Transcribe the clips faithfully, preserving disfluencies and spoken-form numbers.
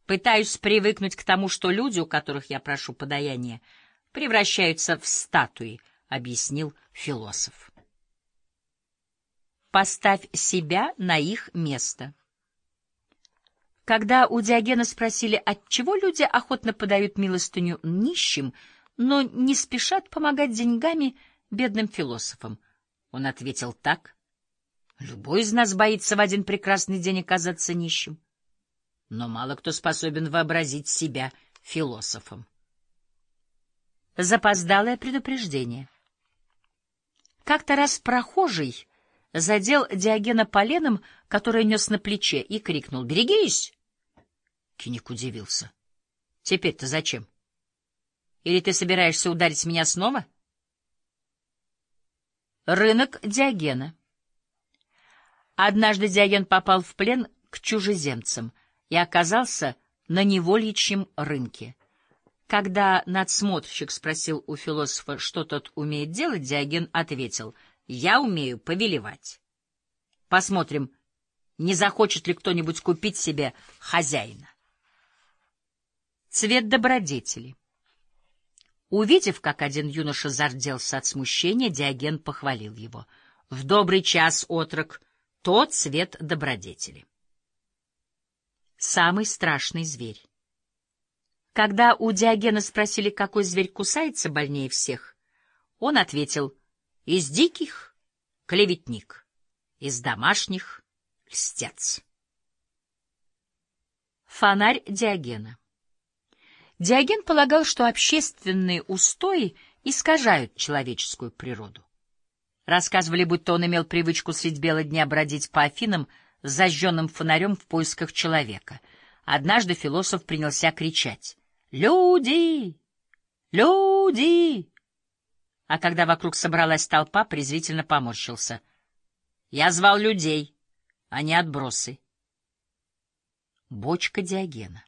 Пытаюсь привыкнуть к тому, что люди, у которых я прошу подаяния, превращаются в статуи, — объяснил философ. Поставь себя на их место. Когда у Диогена спросили, отчего люди охотно подают милостыню нищим, но не спешат помогать деньгами бедным философам, он ответил так: любой из нас боится в один прекрасный день оказаться нищим, но мало кто способен вообразить себя философом. Запоздалое предупреждение. Как-то раз прохожий задел Диогена поленом, которое нес на плече, и крикнул: «Берегись!» Киник удивился. «Теперь-то зачем? Или ты собираешься ударить меня снова?» Рынок Диогена. Однажды Диоген попал в плен к чужеземцам и оказался на невольничьем рынке. Когда надсмотрщик спросил у философа, что тот умеет делать, Диоген ответил: «Я умею повелевать. Посмотрим, не захочет ли кто-нибудь купить себе хозяина». Цвет добродетели. Увидев, как один юноша зарделся от смущения, Диоген похвалил его: «В добрый час, отрок, тот цвет добродетели». Самый страшный зверь. Когда у Диогена спросили, какой зверь кусается больнее всех, он ответил: из диких — клеветник, из домашних — льстец. Фонарь Диогена. Диоген полагал, что общественные устои искажают человеческую природу. Рассказывали, будто он имел привычку средь бела дня бродить по Афинам с зажженным фонарем в поисках человека. Однажды философ принялся кричать: «Люди! Люди!» А когда вокруг собралась толпа, презрительно поморщился: «Я звал людей, а не отбросы». Бочка Диогена.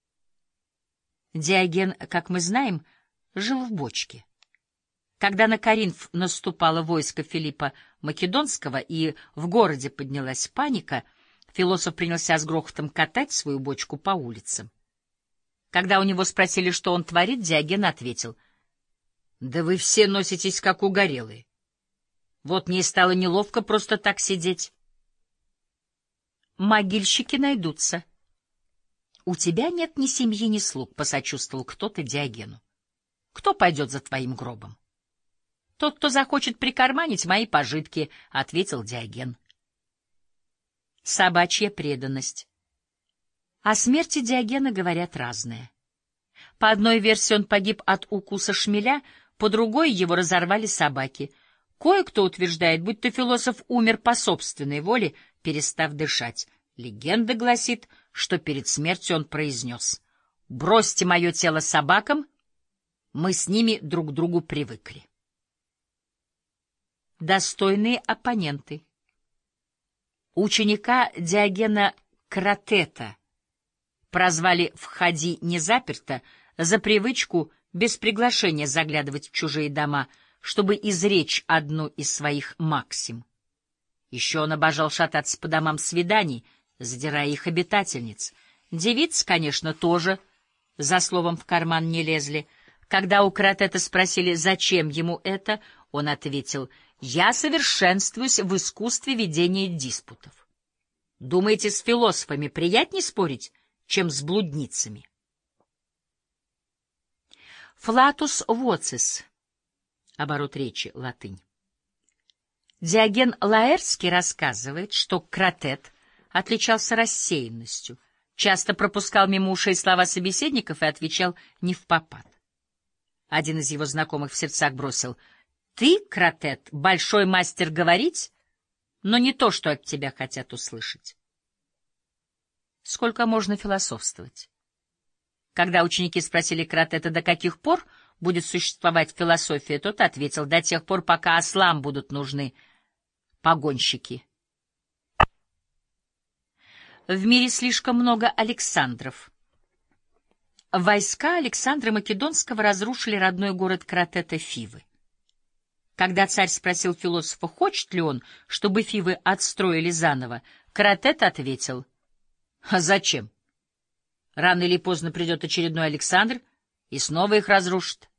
Диоген, как мы знаем, жил в бочке. Когда на Коринф наступало войско Филиппа Македонского и в городе поднялась паника, философ принялся с грохотом катать свою бочку по улицам. Когда у него спросили, что он творит, Диоген ответил: «Да вы все носитесь, как угорелые. Вот мне и стало неловко просто так сидеть». Могильщики найдутся. «У тебя нет ни семьи, ни слуг», — посочувствовал кто-то Диогену. «Кто пойдет за твоим гробом?» «Тот, кто захочет прикарманить мои пожитки», — ответил Диоген. Собачья преданность. О смерти Диогена говорят разное. По одной версии он погиб от укуса шмеля, по другой его разорвали собаки. Кое-кто утверждает, будто философ умер по собственной воле, перестав дышать. Легенда гласит, что перед смертью он произнес: «Бросьте мое тело собакам, мы с ними друг к другу привыкли». Достойные оппоненты. Ученика Диогена Кратета прозвали «Входи не заперто» за привычку без приглашения заглядывать в чужие дома, чтобы изречь одну из своих максим. Еще он обожал шататься по домам свиданий, задирая их обитательниц. Девицы, конечно, тоже за словом в карман не лезли. Когда у Кратета спросили, зачем ему это, он ответил: «Я совершенствуюсь в искусстве ведения диспутов». Думаете, с философами приятнее спорить, чем с блудницами? Флатус воцис. Оборот речи, латынь. Диоген Лаэртский рассказывает, что Кратет отличался рассеянностью, часто пропускал мимо ушей слова собеседников и отвечал невпопад. Один из его знакомых в сердцах бросил: «Ты, Кратет, большой мастер говорить, но не то, что от тебя хотят услышать». Сколько можно философствовать? Когда ученики спросили Кратета, до каких пор будет существовать философия, тот ответил: до тех пор, пока ослам будут нужны погонщики. В мире слишком много Александров. Войска Александра Македонского разрушили родной город Кратета Фивы. Когда царь спросил философа, хочет ли он, чтобы Фивы отстроили заново, Кратет ответил: «А зачем? Рано или поздно придет очередной Александр и снова их разрушит.